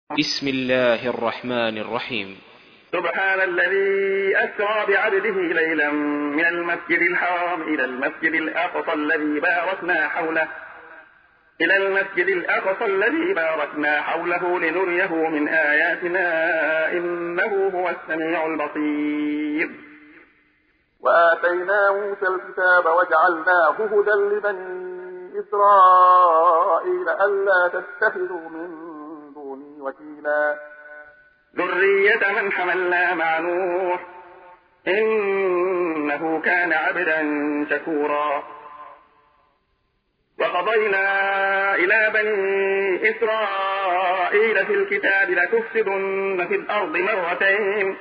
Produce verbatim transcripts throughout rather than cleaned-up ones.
بسم الله الرحمن الرحيم. سبحان الذي أسرى بعبده ليلا من المسجد الحرام إلى المسجد الأقصى الذي باركنا حوله إلى المسجد الأقصى الذي باركنا حوله لنريه من آياتنا إنه هو السميع البصير. وآتينا موسى الكتاب وجعلناه هدى لبني إسرائيل ألا تتخذوا من دوني وكيلا ذرية من حملنا مع نوح إنه كان عبدا شكورا. وقضينا إلى بني إسرائيل في الكتاب لتفسدن في الأرض مرتين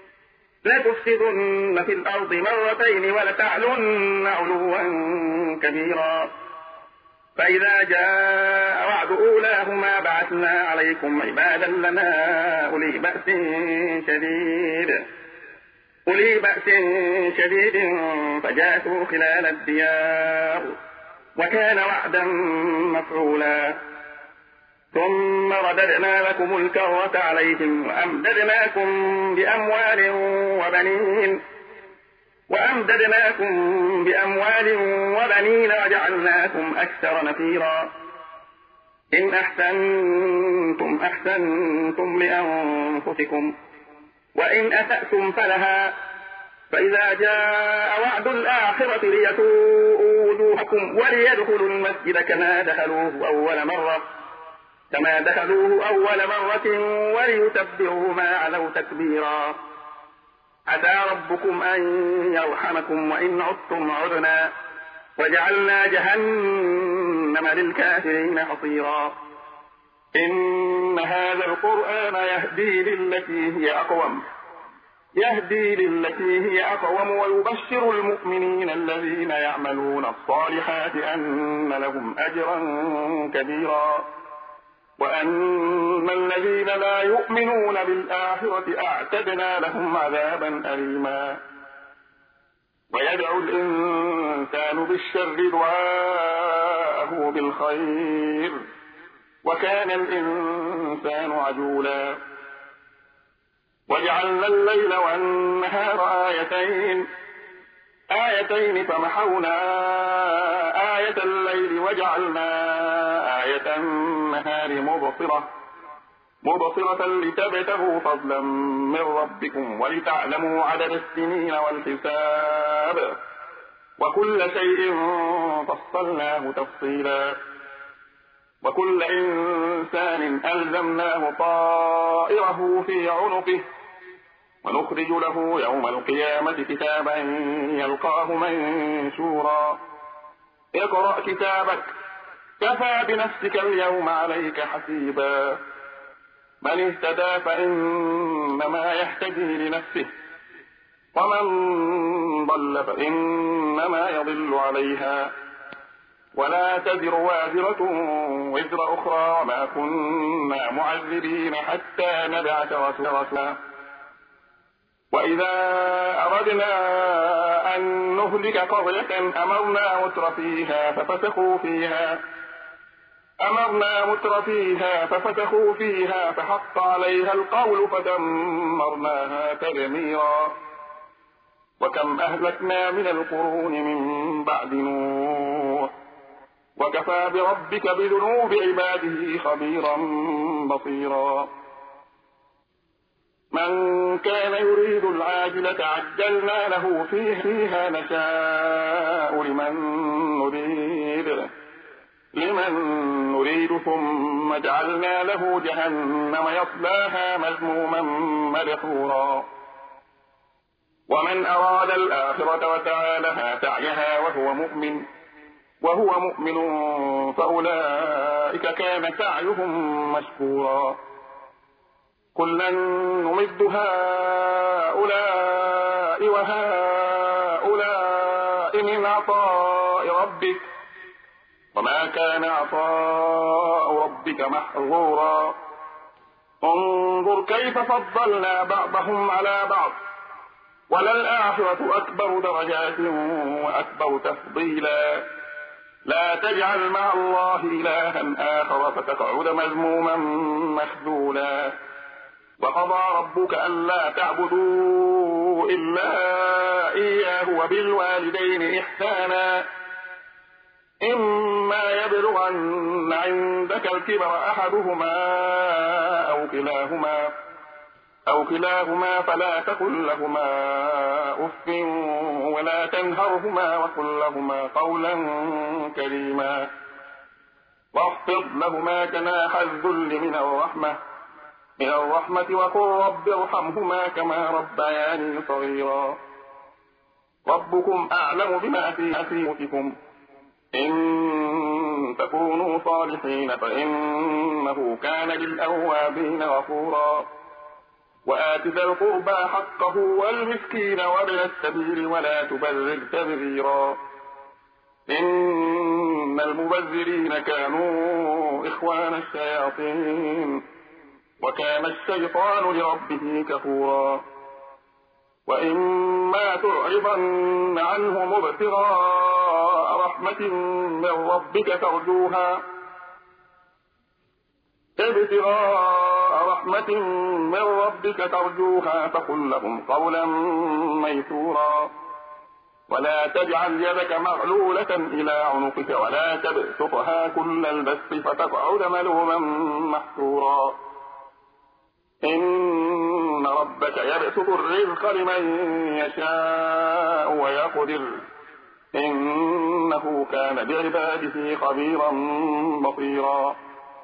لتفسدن في الأرض مرتين ولتعلن علوا كبيرا. فإذا جاء وعد أولاهما بعثنا عليكم عبادا لنا أولي بأس شديد أولي بأس شديد فجاسوا خلال الديار وكان وعدا مفعولا. ثم رددنا لكم الكرة عليهم وأمددناكم بأموال وبنين وأمددناكم بأموال وبنين وجعلناكم أكثر نفيرا. إن أحسنتم أحسنتم لأنفسكم وإن أسأتم فلها. فإذا جاء وعد الآخرة ليسوءوا وجوهكم وليدخلوا المسجد كما دخلوه أول مرة كما دخلوه أول مرة وليتبعوا ما علوا تكبيرا. عسى ربكم أن يرحمكم وإن عدتم عدنا وجعلنا جهنم للكافرين حصيرا. إن هذا القرآن يهدي للتي هي أقوم يهدي للتي هي أقوم ويبشر المؤمنين الذين يعملون الصالحات أن لهم أجرا كبيرا وأن الذين لا يؤمنون بالآخرة أعتدنا لهم عذابا أليما. ويدعو الإنسان بالشر دعاءه بالخير وكان الإنسان عجولا. وجعلنا الليل والنهار آيتين آيتين فمحونا آية الليل وجعلنا آية النهار مبصرة مبصرة لتبتغوا فضلا من ربكم ولتعلموا عدد السنين والحساب وكل شيء فصلناه تفصيلا. وكل إنسان ألزمناه طائره في عنقه ونخرج له يوم القيامة كتابا يلقاه منشورا. اقرأ كتابك كفى بنفسك اليوم عليك حسيبا. من اهتدى فإنما يهتدي لنفسه ومن ضل فإنما يضل عليها ولا تزر وازرة وزر أخرى وما كنا معذبين حتى نبعث رسولا. وإذا أردنا أن نهلك قرية أمرنا متر فيها ففسقوا فيها أمرنا متر فيها ففتحوا فيها فحق عليها القول فدمرناها تدميرا. وكم أهلكنا من القرون من بعد نوح وكفى بربك بذنوب عباده خبيرا بصيرا. من كان يريد العاجلة عجلنا له فيها نشاء لمن نريد لمن نريد ثم جعلنا له جهنم يصلاها مذموما مدحورا. ومن أراد الآخرة وسعى لها سعيها وهو مؤمن وهو مؤمن فأولئك كان سعيهم مشكورا. كلا نمد هؤلاء وهؤلاء من عطاء ربك وما كان عطاء ربك محظورا. انظر كيف فضلنا بعضهم على بعض وللآخرة أكبر درجات وأكبر تفضيلا. لا تجعل مع الله إلها آخر فتقعد مذموما مخذولا. وقضى ربك ألا تعبدوا إلا إياه وبالوالدين إحسانا إما يبلغن عندك الكبر أحدهما أو كلاهما أو كلاهما فلا تقل لهما أف ولا تنهرهما وقل لهما قولا كريما واخفض لهما جناح الذل من الرحمة من الرحمة وقل رب ارحمهما كما ربياني صغيرا. ربكم أعلم بما في أنفسكم إن تكونوا صالحين فإنه كان للأوابين غفورا. وآت ذا القربى حقه والمسكين وابن السبيل ولا تبذر تبذيرا إن المبذرين كانوا إخوان الشياطين وكان الشيطان لربه كفورا. وإما تعرضن عنهم ابتغاء رحمة من ربك ترجوها ابتغاء رحمة من ربك ترجوها فقل لهم قولا ميسورا. ولا تجعل يدك مغلولة إلى عنقك ولا تبسطها كل البسط فتقعد ملوما محسورا. إن ربك يبسط الرزق لمن يشاء ويقدر إنه كان بعباده خبيرا بصيرا.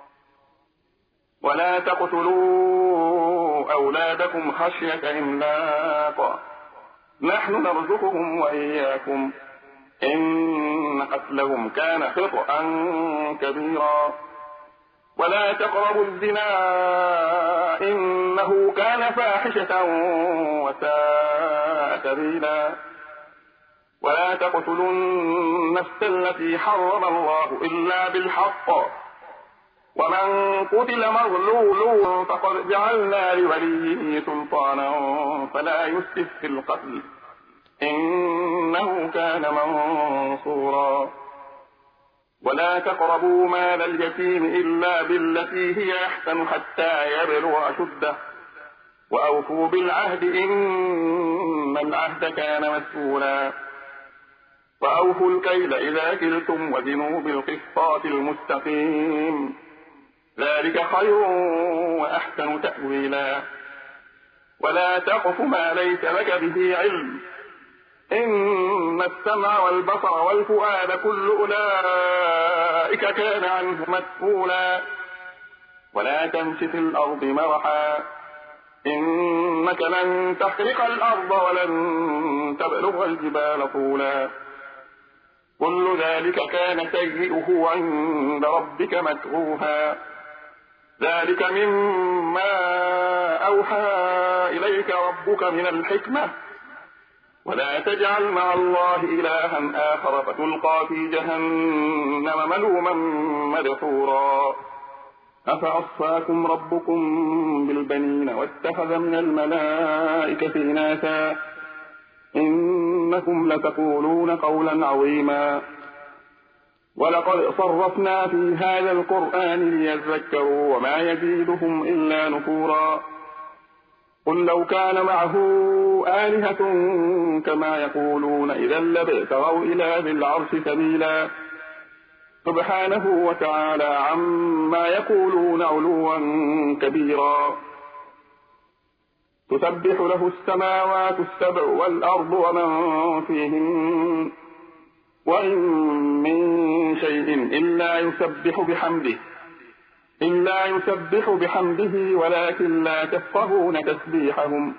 ولا تقتلوا أولادكم خشية إملاق نحن نرزقهم وإياكم إن قتلهم كان خطأ كبيرا. ولا تقربوا الزنا إنه كان فاحشة وساء سبيلا. ولا تقتلوا النفس التي حرم الله إلا بالحق ومن قتل مظلوم فقد جعلنا لوليه سلطانا فلا يسرف في القتل إنه كان منصورا. ولا تقربوا مال اليتيم إلا بالتي هي أحسن حتى يبلغ أشده وأوفوا بالعهد إن العهد كان مسؤولا. وأوفوا الكيل إذا كلتم وزنوا بالقسطاس المستقيم ذلك خير وأحسن تأويلا. ولا تقف ما ليس لك به علم إن السمع والبصر والفؤاد كل أولئك كان عنه مسؤولا. ولا تمش في الأرض مرحا إنك لن تخرق الأرض ولن تبلغ الجبال طولا. كل ذلك كان سيئه عند ربك مكروها. ذلك مما أوحى إليك ربك من الحكمة. ولا تجعل مع الله إلها آخر فتلقى في جهنم ملوما مدحورا. أفأصفاكم ربكم بالبنين واتخذ من الملائكة إناثا إنكم لتقولون قولا عظيما. ولقد صرفنا في هذا القرآن ليذكروا وما يزيدهم إلا نفورا. قل لو كان معه آلهة كما يقولون إذا لابتغوا إلى ذي العرش سبيلا. سبحانه وتعالى عما يقولون علوا كبيرا. تسبح له السماوات السبع والأرض ومن فيهن وإن من شيء إلا يسبح بحمده إلا يسبح بحمده ولكن لا تفقهون تسبيحهم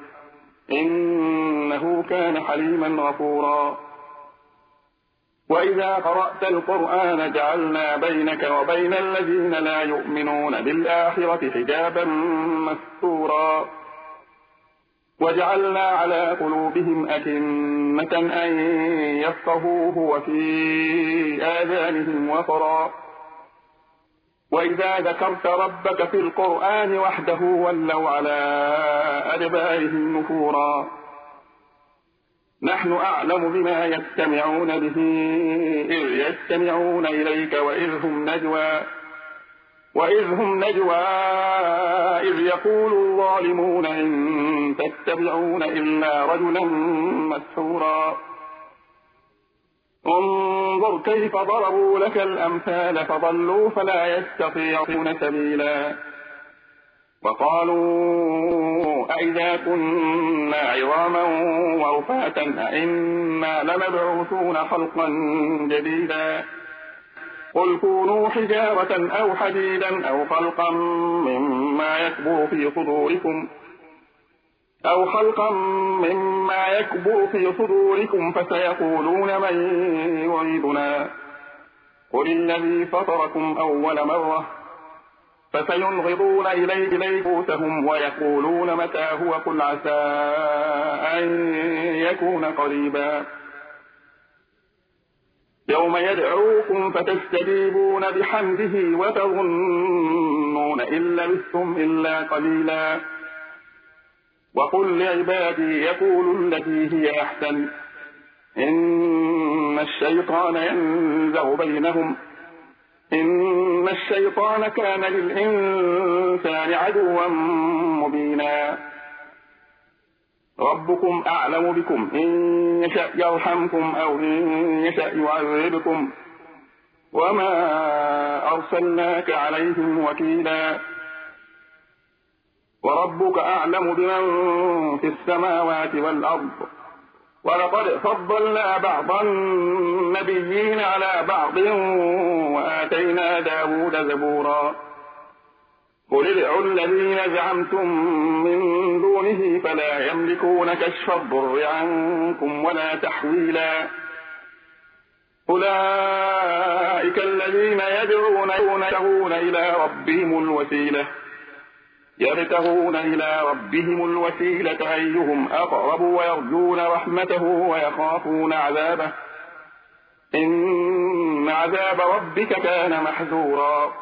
إنه كان حليما غفورا. وإذا قرأت القرآن جعلنا بينك وبين الذين لا يؤمنون بالآخرة حجابا مستورا. وجعلنا على قلوبهم أكنة أن يفقهوه وفي آذانهم وقرا. وإذا ذكرت ربك في القرآن وحده ولوا على أدبارهم نفورا. نحن أعلم بما يستمعون به إذ يستمعون إليك وإذ هم نجوى وإذ هم نجوى إذ يقول الظالمون إن تتبعون إلا رجلا مسحورا انظر كيف ضربوا لك الأمثال فضلوا فلا يستطيعون سبيلا وقالوا أئذا كنا عظاما ورفاتا أئنا لمبعوثون خلقا جديدا قل كونوا حجارة أو حديدا أو خلقا مما يكبر في صدوركم أو خلقا مما يكبر في صدوركم فسيقولون من يعيدنا قل الذي فطركم أول مرة فسينغضون إليه رؤوسهم ويقولون متى هو قل عسى أن يكون قريبا يوم يدعوكم فتستجيبون بحمده وتظنون إن لبثتم إلا قليلا وقل لعبادي يقولوا التي هي أحسن إن الشيطان ينزغ بينهم إن الشيطان كان للإنسان عدوا مبينا ربكم أعلم بكم إن يشأ يرحمكم أو إن يشأ يعذبكم وما أرسلناك عليهم وكيلا وربك أعلم بمن في السماوات والأرض ولقد فضلنا بعض النبيين على بعض وآتينا داود زبورا قل ادعوا الذين زعمتم من دونه فلا يملكون كشف الضر عنكم ولا تحويلا أولئك الذين يدعون يبتغون إلى ربهم الوسيلة يبتغون إلى ربهم الوسيلة أيهم أقرب ويرجون رحمته ويخافون عذابه إن عذاب ربك كان محذورا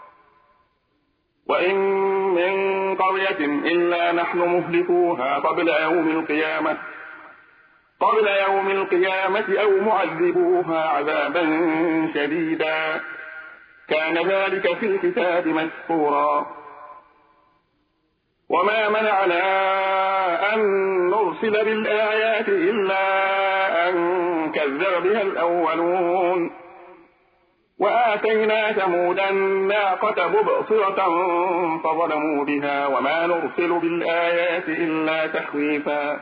وإن من قرية إلا نحن مهلكوها قبل يوم القيامة قبل يوم القيامة أو معذبوها عذابا شديدا كان ذلك في الكتاب مسطورا وما منعنا أن نرسل بالآيات إلا أن كذب بها الأولون وآتينا ثمود الناقة مبصرة فظلموا بها وما نرسل بالآيات إلا تخويفا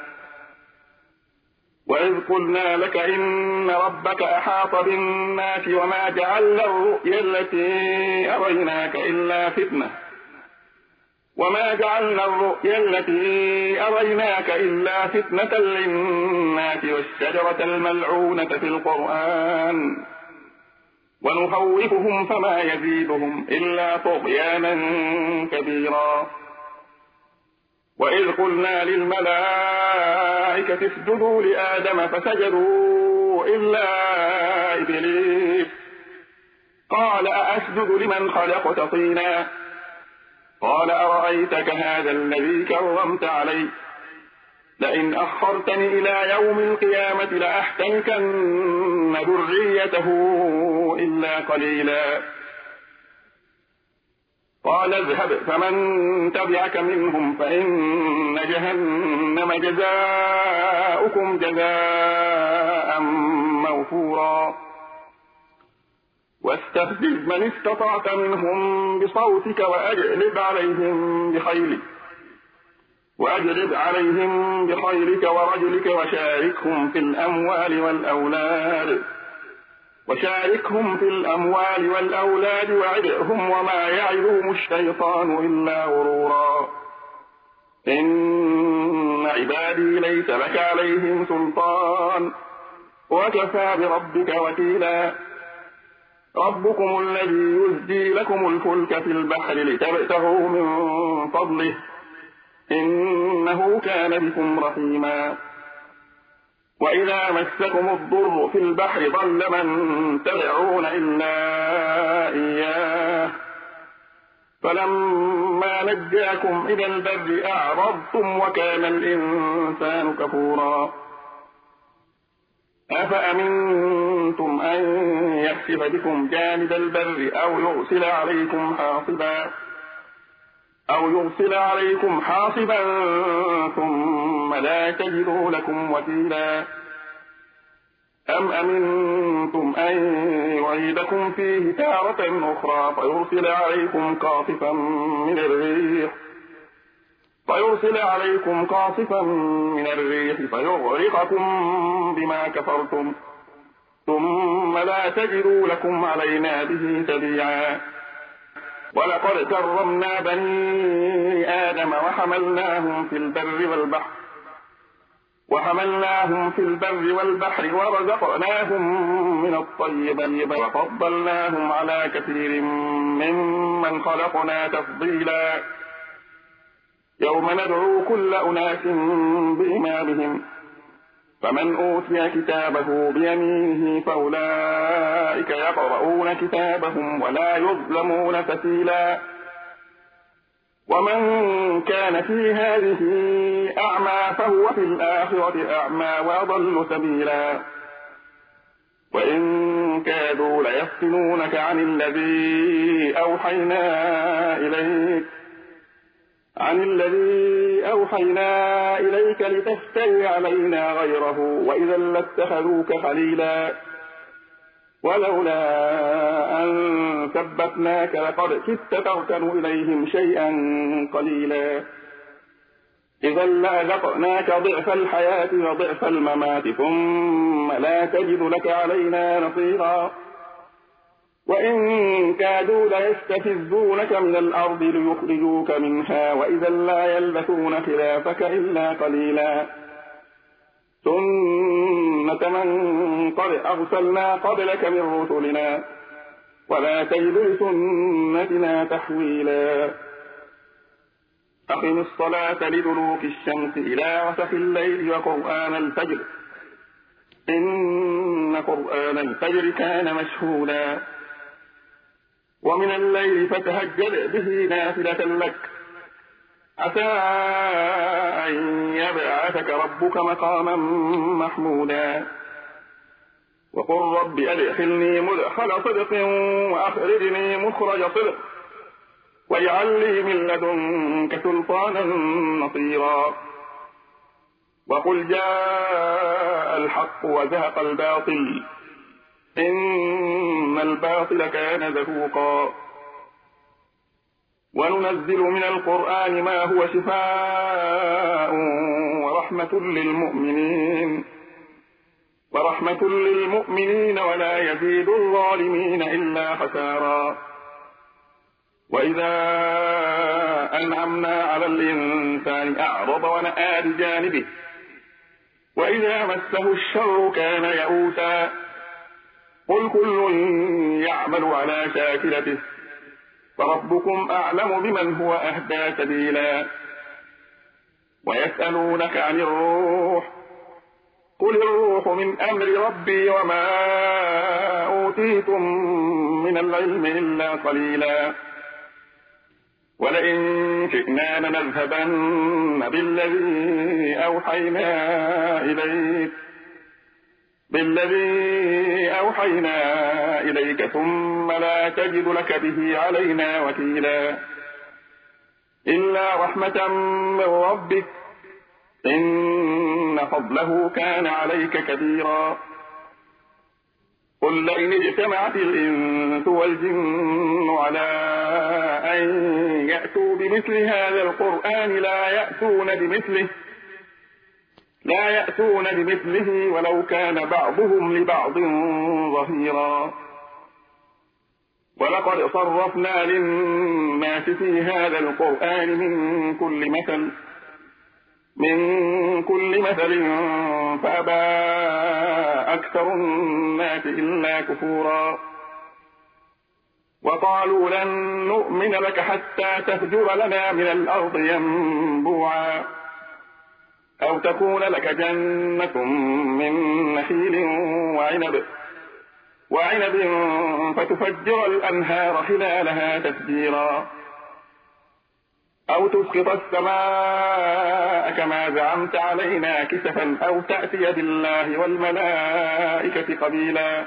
وإذ قلنا لك إن ربك أحاط بالناس وما جعلنا الرؤيا التي أريناك إلا فتنة وما جعلنا الرؤيا التي أريناك إلا فتنة للناس والشجرة الملعونة في القرآن ونخوفهم فما يزيدهم إلا طغيانا كبيرا وإذ قلنا للملائكة اسجدوا لآدم فسجدوا إلا إبليس قال أأسجد لمن خلقت طينا قال أرأيتك هذا الذي كرمت علي لئن أخرتني إلى يوم القيامة لأحتنكن ذريته إلا قليلا قال اذهب فمن تبعك منهم فإن جهنم جزاؤكم جزاء موفورا واستفزز من استطعت منهم بصوتك وأجلب عليهم بخيلك وأجلب عليهم بخيلك ورجلك وشاركهم في الأموال والأولاد وشاركهم في الأموال والأولاد وعدهم وما يعدهم الشيطان إلا غرورا إن عبادي ليس لك عليهم سلطان وكفى بربك وكيلا ربكم الذي يزجي لكم الفلك في البحر لتبتغوا من فضله إنه كان بكم رحيما وإذا مسكم الضر في البحر ضل من تدعون إلا إياه فلما نجاكم إلى البر أعرضتم وكان الإنسان كفورا أفأمنتم أن يخسف بكم جانب البر أو يرسل عليكم حاصبا أو يرسل عليكم حاصبا ثم لا تجدوا لكم وكيلا أم أمنتم أن يعيدكم فيه تارة أخرى فيرسل عليكم قاصفا من الريح فيرسل عليكم قاصفا من الريح فيغرقكم بما كفرتم ثم لا تجدوا لكم علينا به تبيعا ولقد كرمنا بني آدم وحملناهم في البر والبحر وحملناهم في البر والبحر ورزقناهم من الطيبات وفضلناهم على كثير ممن خلقنا تفضيلا يوم ندعو كل أناس بإمامهم فمن أوتي كتابه بيمينه فأولئك يقرؤون كتابهم ولا يظلمون فتيلا ومن كان في هذه أعمى فهو في الآخرة أعمى وأضل سبيلا وإن كادوا ليفتنونك عن الذي أوحينا إليك عن الذي أوحينا إليك لتفتري علينا غيره وإذا لاتخذوك خليلا ولولا أن ثبتناك لقد كدت تركن إليهم شيئا قليلا إذا لأذقناك ضعف الحياة وضعف الممات ثم لا تجد لك علينا نصيرا وإن كادوا ليستفزونك من الأرض ليخرجوك منها وإذا لا يلبثون خلافك إلا قليلا سنة من قد أرسلنا قبلك من رسلنا ولا تجد لسنتنا تحويلا أقم الصلاة لدلوك الشمس إلى غسق الليل وقرآن الفجر إن قرآن الفجر كان مشهودا ومن الليل فتهجد به نافلة لك عسى أن يبعثك ربك مقاما محمودا وقل رب أدخلني مدخل صدق وأخرجني مخرج صدق واجعل لي من لدنك سلطانا نصيرا وقل جاء الحق وزهق الباطل إن الباطل كان زهوقا وننزل من القرآن ما هو شفاء ورحمة للمؤمنين ورحمة للمؤمنين ولا يزيد الظالمين إلا خسارا وإذا أنعمنا على الإنسان أعرض ونأى بجانبه وإذا مسه الشر كان يئوسا قل كل يعمل على شاكلته فربكم أعلم بمن هو أهدى سبيلا ويسألونك عن الروح قل الروح من أمر ربي وما أوتيتم من العلم إلا قليلا ولئن شئنا لنذهبن بالذي أوحينا إليك بالذي أوحينا إليك ثم لا تجد لك به علينا وكيلا إلا رحمة من ربك إن فضله كان عليك كبيرا قل لئن اجتمعت الإنس والجن على أن يأتوا بمثل هذا القرآن لا يأتون بمثله لا يأتون بمثله ولو كان بعضهم لبعض ظهيرا ولقد صرفنا للناس في هذا القرآن من كل مثل من كل مثل فأبى أكثر الناس إلا كفورا وقالوا لن نؤمن لك حتى تفجر لنا من الأرض ينبوعا أو تكون لك جنة من نخيل وعنب وعنب فتفجر الأنهار خلالها تفجيرا أو تسقط السماء كما زعمت علينا كسفا أو تأتي بالله والملائكة قبيلا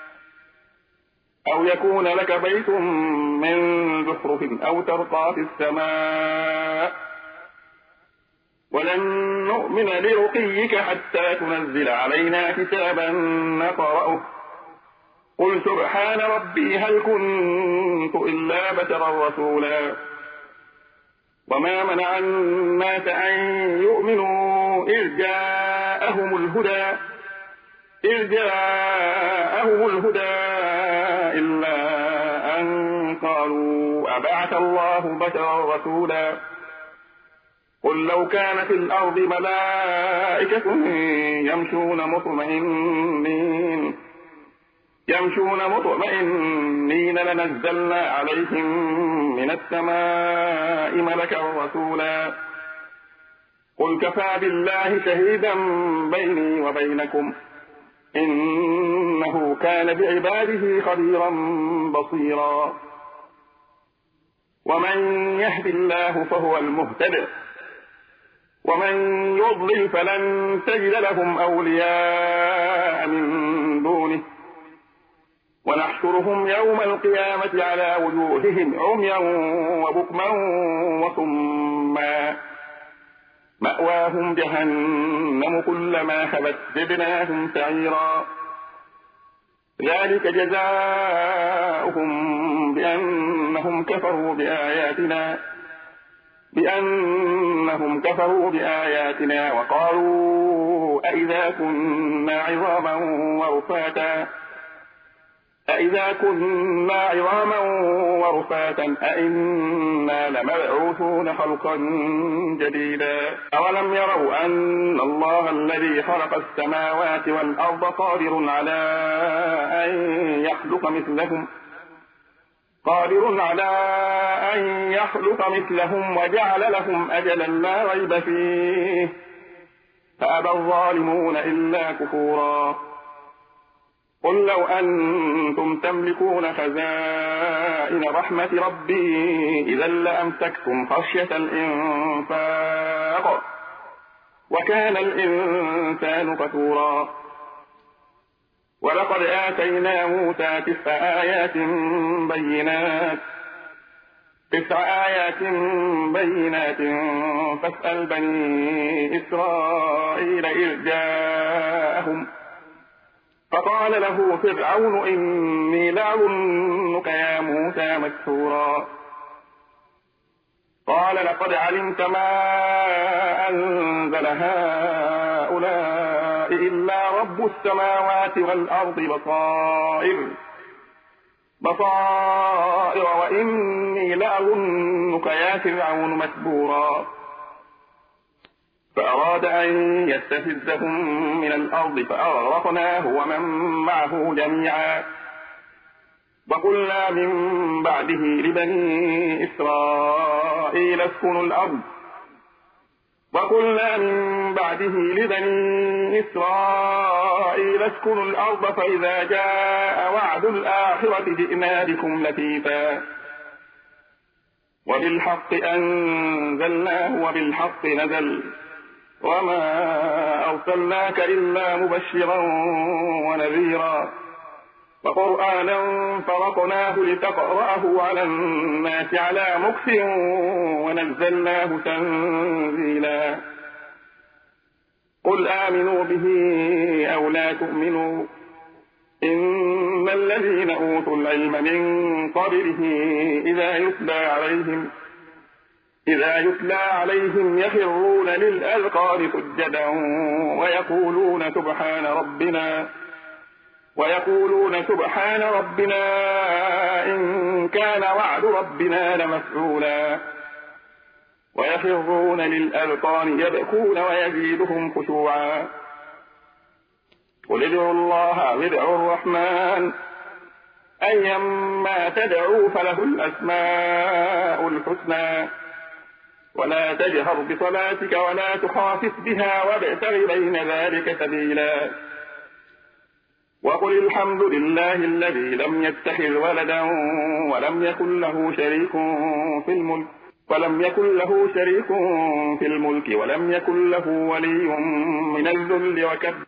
أو يكون لك بيت من زخرف أو ترقى في السماء ولن نؤمن لرقيك حتى تنزل علينا كتابا نقرأه قل سبحان ربي هل كنت إلا بشرا رسولا وما منع الناس أن يؤمنوا إذ جاءهم الهدى إذ جاءهم الهدى إلا أن قالوا أبعث الله بشرا رسولا قل لو كان في الأرض ملائكة يمشون مطمئنين يمشون مطمئنين لنزلنا عليهم من السماء ملكا رسولا قل كفى بالله شهيدا بيني وبينكم إنه كان بعباده خبيرا بصيرا ومن يهد الله فهو المهتد ومن يضلل فلن تجد لهم أولياء من دونه ونحشرهم يوم القيامة على وجوههم عميا وبكما وصما مأواهم جهنم كلما خبت زدناهم سعيرا ذلك جزاؤهم بأنهم كفروا بآياتنا بأنهم كفروا بآياتنا وقالوا أئذا كنا عظاما ورفاتا أئذا كنا عظاما ورفاتا أئنا لمبعوثون خلقا جديدا أولم يروا أن الله الذي خلق السماوات والأرض قادر على أن يخلق مثلهم قادر على أن يخلق مثلهم وجعل لهم أجلا لا ريب فيه فأبى الظالمون إلا كفورا قل لو أنتم تملكون خزائن رحمة ربي إذا لأمسكتم خشية الإنفاق وكان الإنسان كفورا ولقد آتينا موسى تسع آيات بينات تسع آيات بينات فاسأل بني إسرائيل إذ جاءهم فقال له فرعون إني لأظنك يا موسى مسحورا قال لقد علمت ما أنزل هؤلاء إلا رب السماوات والأرض بصائر بصائر وإني لأظنك يا فرعون مسحورا فأراد أن يستفزهم من الأرض فأغرقناه ومن معه جميعا وقلنا من بعده لبني إسرائيل اسكنوا الأرض وقلنا من بعده لبني إسرائيل اسكنوا الأرض فإذا جاء وعد الآخرة جئنا بكم لفيفا وبالحق أنزلناه وبالحق نزل وما أرسلناك إلا مبشرا ونذيرا وقرآنا فرقناه لتقرأه على الناس على مكث ونزلناه تنزيلا قل آمنوا به أو لا تؤمنوا إن الذين أوتوا العلم من قبله إذا يتلى عليهم إذا يتلى عليهم يخرون للأذقان سجدا ويقولون سبحان ربنا ويقولون سبحان ربنا إن كان وعد ربنا لمفعولا ويخرون للأذقان يبكون ويزيدهم خشوعا قل ادعوا الله أو ادعوا الرحمن أيما تدعوا فله الأسماء الحسنى ولا تجهر بصلاتك ولا تخافت بها وابتغ بين ذلك سبيلا وقل الحمد لله الذي لم يتخذ ولدا ولم يكن له شريك في الملك ولم يكن له شريك في الملك ولم يكن له ولي من الذل وكبره